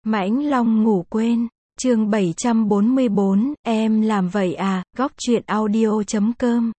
Mãnh Long ngủ quên, chương 744, em làm vậy à, góc truyện audio.com.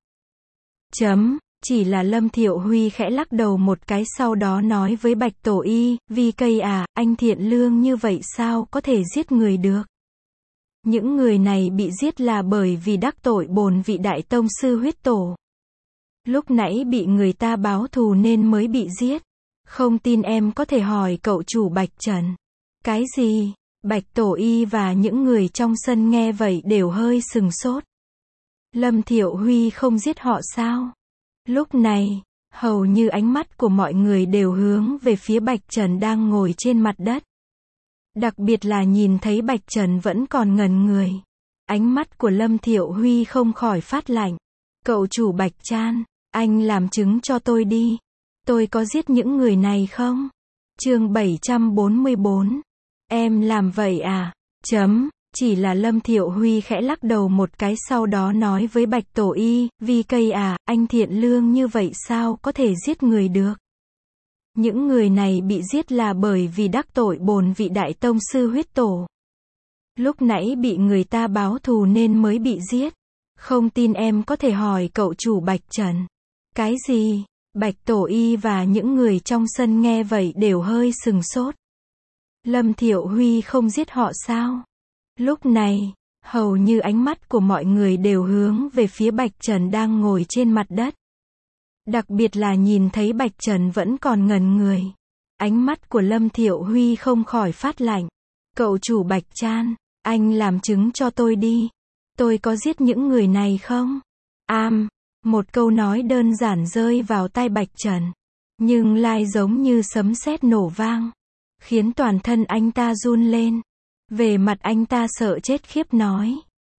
Chỉ là Lâm Thiệu Huy khẽ lắc đầu một cái sau đó nói với Bạch Tổ Y, VK à, anh thiện lương như vậy sao có thể giết người được. Những người này bị giết là bởi vì đắc tội bổn vị Đại Tông Sư huyết tổ. Lúc nãy bị người ta báo thù nên mới bị giết. Không tin em có thể hỏi cậu chủ Bạch Trần. Cái gì? Bạch Tổ Y và những người trong sân nghe vậy đều hơi sừng sốt. Lâm Thiệu Huy không giết họ sao? Lúc này, hầu như ánh mắt của mọi người đều hướng về phía Bạch Trần đang ngồi trên mặt đất. Đặc biệt là nhìn thấy Bạch Trần vẫn còn ngẩn người. Ánh mắt của Lâm Thiệu Huy không khỏi phát lạnh. Cậu chủ Bạch Chan, anh làm chứng cho tôi đi. Tôi có giết những người này không? Chương 744. Em làm vậy à? Chỉ là Lâm Thiệu Huy khẽ lắc đầu một cái sau đó nói với Bạch Tổ Y, VK à, anh thiện lương như vậy sao có thể giết người được. Những người này bị giết là bởi vì đắc tội bổn vị Đại Tông Sư huyết tổ. Lúc nãy bị người ta báo thù nên mới bị giết. Không tin em có thể hỏi cậu chủ Bạch Trần. Cái gì? Bạch Tổ Y và những người trong sân nghe vậy đều hơi sừng sốt. Lâm Thiệu Huy không giết họ sao? Lúc này, hầu như ánh mắt của mọi người đều hướng về phía Bạch Trần đang ngồi trên mặt đất. Đặc biệt là nhìn thấy Bạch Trần vẫn còn ngẩn người. Ánh mắt của Lâm Thiệu Huy không khỏi phát lạnh. Cậu chủ Bạch Chan, anh làm chứng cho tôi đi. Tôi có giết những người này không? Một câu nói đơn giản rơi vào tai Bạch Trần. Nhưng lại giống như sấm sét nổ vang. Khiến toàn thân anh ta run lên. Về mặt anh ta sợ chết khiếp nói.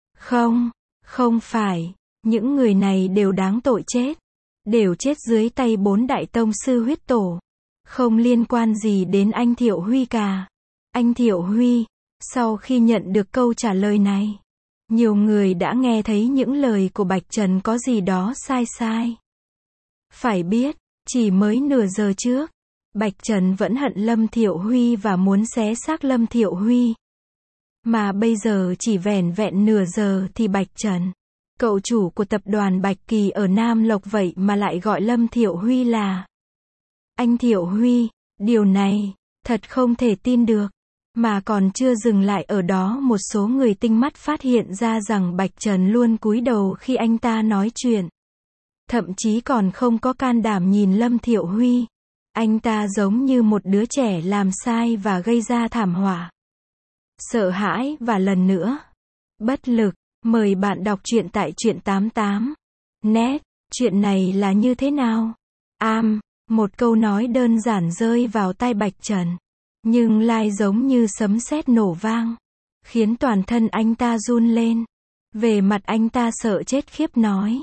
Không phải. Những người này đều đáng tội chết. Đều chết dưới tay 4 Đại Tông Sư huyết tổ. Không liên quan gì đến anh Thiệu Huy cả. Anh Thiệu Huy, sau khi nhận được câu trả lời này, nhiều người đã nghe thấy những lời của Bạch Trần có gì đó sai. Phải biết, chỉ mới nửa giờ trước, Bạch Trần vẫn hận Lâm Thiệu Huy và muốn xé xác Lâm Thiệu Huy. Mà bây giờ chỉ vẻn vẹn nửa giờ thì Bạch Trần, cậu chủ của tập đoàn Bạch Kỳ ở Nam Lộc vậy mà lại gọi Lâm Thiệu Huy là anh Thiệu Huy. Điều này, thật không thể tin được. Mà còn chưa dừng lại ở đó, một số người tinh mắt phát hiện ra rằng Bạch Trần luôn cúi đầu khi anh ta nói chuyện. Thậm chí còn không có can đảm nhìn Lâm Thiệu Huy. Anh ta giống như một đứa trẻ làm sai và gây ra thảm họa. Sợ hãi và lần nữa, bất lực. Mời bạn đọc truyện tại truyện 88. Net, chuyện này là như thế nào? Một câu nói đơn giản rơi vào tai Bạch Trần. Nhưng lại giống như sấm sét nổ vang. Khiến toàn thân anh ta run lên. Về mặt anh ta sợ chết khiếp nói.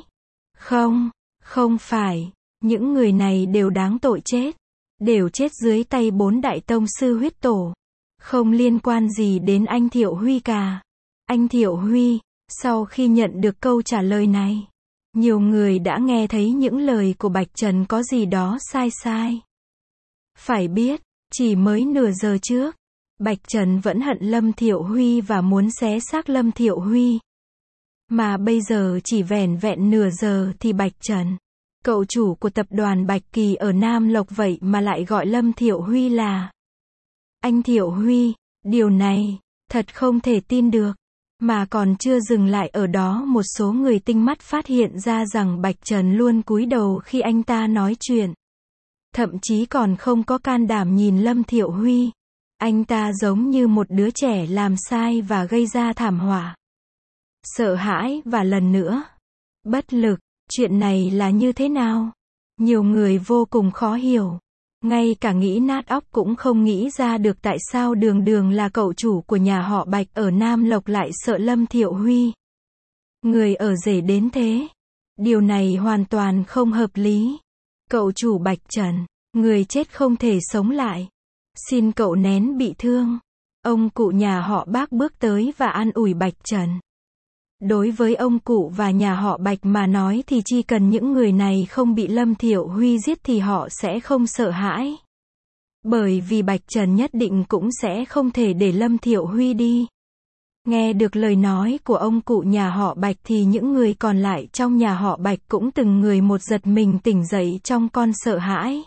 Không phải. Những người này đều đáng tội chết. Đều chết dưới tay 4 Đại Tông Sư huyết tổ. Không liên quan gì đến anh Thiệu Huy cả. Anh Thiệu Huy, sau khi nhận được câu trả lời này, nhiều người đã nghe thấy những lời của Bạch Trần có gì đó sai. Phải biết, chỉ mới nửa giờ trước, Bạch Trần vẫn hận Lâm Thiệu Huy và muốn xé xác Lâm Thiệu Huy. Mà bây giờ chỉ vẻn vẹn nửa giờ thì Bạch Trần, cậu chủ của tập đoàn Bạch Kỳ ở Nam Lộc vậy mà lại gọi Lâm Thiệu Huy là anh Thiệu Huy. Điều này, thật không thể tin được. Mà còn chưa dừng lại ở đó, một số người tinh mắt phát hiện ra rằng Bạch Trần luôn cúi đầu khi anh ta nói chuyện. Thậm chí còn không có can đảm nhìn Lâm Thiệu Huy. Anh ta giống như một đứa trẻ làm sai và gây ra thảm họa. Sợ hãi và lần nữa, bất lực. Chuyện này là như thế nào? Nhiều người vô cùng khó hiểu. Ngay cả nghĩ nát óc cũng không nghĩ ra được tại sao đường là cậu chủ của nhà họ Bạch ở Nam Lộc lại sợ Lâm Thiệu Huy. Người ở rể đến thế. Điều này hoàn toàn không hợp lý. Cậu chủ Bạch Trần, người chết không thể sống lại. Xin cậu nén bị thương. Ông cụ nhà họ Bác bước tới và an ủi Bạch Trần. Đối với ông cụ và nhà họ Bạch mà nói thì chỉ cần những người này không bị Lâm Thiệu Huy giết thì họ sẽ không sợ hãi. Bởi vì Bạch Trần nhất định cũng sẽ không thể để Lâm Thiệu Huy đi. Nghe được lời nói của ông cụ nhà họ Bạch thì những người còn lại trong nhà họ Bạch cũng từng người một giật mình tỉnh dậy trong con sợ hãi.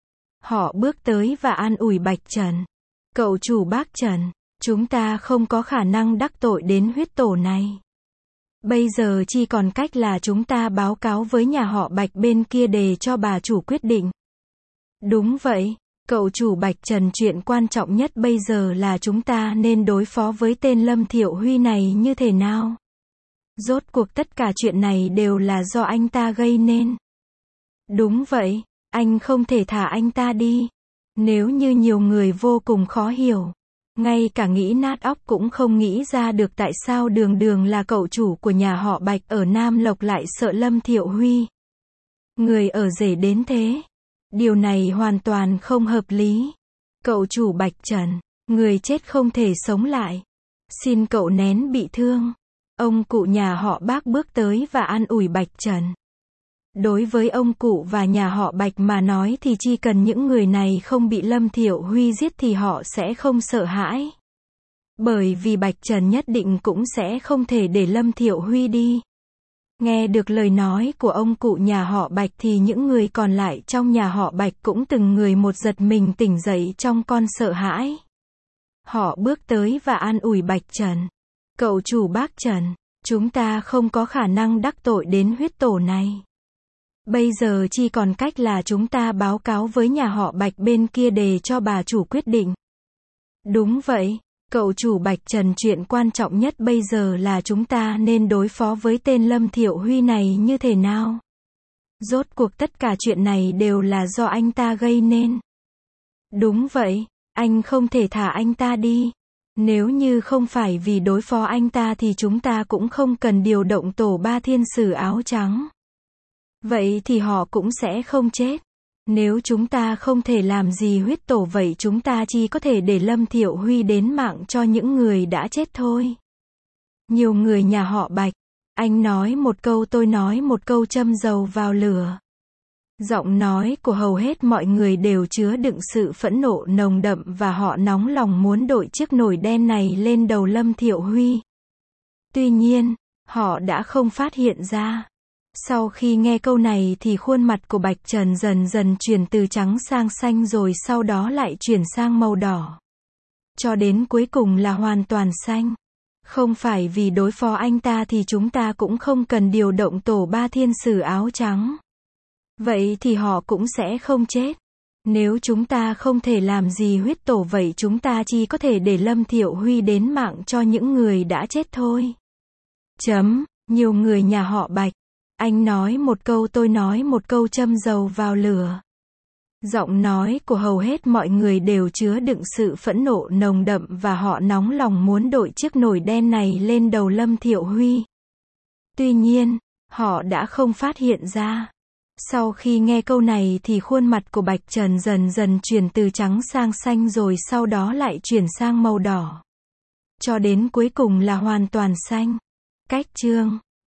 Họ bước tới và an ủi Bạch Trần. Cậu chủ bác Trần, chúng ta không có khả năng đắc tội đến huyết tổ này. Bây giờ chỉ còn cách là chúng ta báo cáo với nhà họ Bạch bên kia để cho bà chủ quyết định. Đúng vậy, cậu chủ Bạch Trần, chuyện quan trọng nhất bây giờ là chúng ta nên đối phó với tên Lâm Thiệu Huy này như thế nào. Rốt cuộc tất cả chuyện này đều là do anh ta gây nên. Đúng vậy, anh không thể thả anh ta đi. Nếu như nhiều người vô cùng khó hiểu, ngay cả nghĩ nát óc cũng không nghĩ ra được tại sao đường đường là cậu chủ của nhà họ Bạch ở Nam Lộc lại sợ Lâm Thiệu Huy. Người ở rể đến thế. Điều này hoàn toàn không hợp lý. Cậu chủ Bạch Trần, người chết không thể sống lại. Xin cậu nén bị thương. Ông cụ nhà họ Bác bước tới và an ủi Bạch Trần. Đối với ông cụ và nhà họ Bạch mà nói thì chỉ cần những người này không bị Lâm Thiệu Huy giết thì họ sẽ không sợ hãi. Bởi vì Bạch Trần nhất định cũng sẽ không thể để Lâm Thiệu Huy đi. Nghe được lời nói của ông cụ nhà họ Bạch thì những người còn lại trong nhà họ Bạch cũng từng người một giật mình tỉnh dậy trong con sợ hãi. Họ bước tới và an ủi Bạch Trần. Cậu chủ bác Trần, chúng ta không có khả năng đắc tội đến huyết tổ này. Bây giờ chỉ còn cách là chúng ta báo cáo với nhà họ Bạch bên kia để cho bà chủ quyết định. Đúng vậy, cậu chủ Bạch Trần, chuyện quan trọng nhất bây giờ là chúng ta nên đối phó với tên Lâm Thiệu Huy này như thế nào. Rốt cuộc tất cả chuyện này đều là do anh ta gây nên. Đúng vậy, anh không thể thả anh ta đi. Nếu như không phải vì đối phó anh ta thì chúng ta cũng không cần điều động tổ 3 thiên sử áo trắng. Vậy thì họ cũng sẽ không chết. Nếu chúng ta không thể làm gì huyết tổ vậy chúng ta chỉ có thể để Lâm Thiệu Huy đến mạng cho những người đã chết thôi. Nhiều người nhà họ Bạch, anh nói một câu tôi nói một câu, châm dầu vào lửa. Giọng nói của hầu hết mọi người đều chứa đựng sự phẫn nộ nồng đậm và họ nóng lòng muốn đội chiếc nồi đen này lên đầu Lâm Thiệu Huy. Tuy nhiên, họ đã không phát hiện ra. Sau khi nghe câu này thì khuôn mặt của Bạch Trần dần dần chuyển từ trắng sang xanh rồi sau đó lại chuyển sang màu đỏ. Cho đến cuối cùng là hoàn toàn xanh. Không phải vì đối phó anh ta thì chúng ta cũng không cần điều động tổ 3 thiên sử áo trắng. Vậy thì họ cũng sẽ không chết. Nếu chúng ta không thể làm gì huyết tổ vậy chúng ta chỉ có thể để Lâm Thiệu Huy đến mạng cho những người đã chết thôi. Nhiều người nhà họ Bạch, anh nói một câu tôi nói một câu, châm dầu vào lửa. Giọng nói của hầu hết mọi người đều chứa đựng sự phẫn nộ nồng đậm và họ nóng lòng muốn đội chiếc nồi đen này lên đầu Lâm Thiệu Huy. Tuy nhiên, họ đã không phát hiện ra. Sau khi nghe câu này thì khuôn mặt của Bạch Trần dần dần chuyển từ trắng sang xanh rồi sau đó lại chuyển sang màu đỏ. Cho đến cuối cùng là hoàn toàn xanh. Cách chương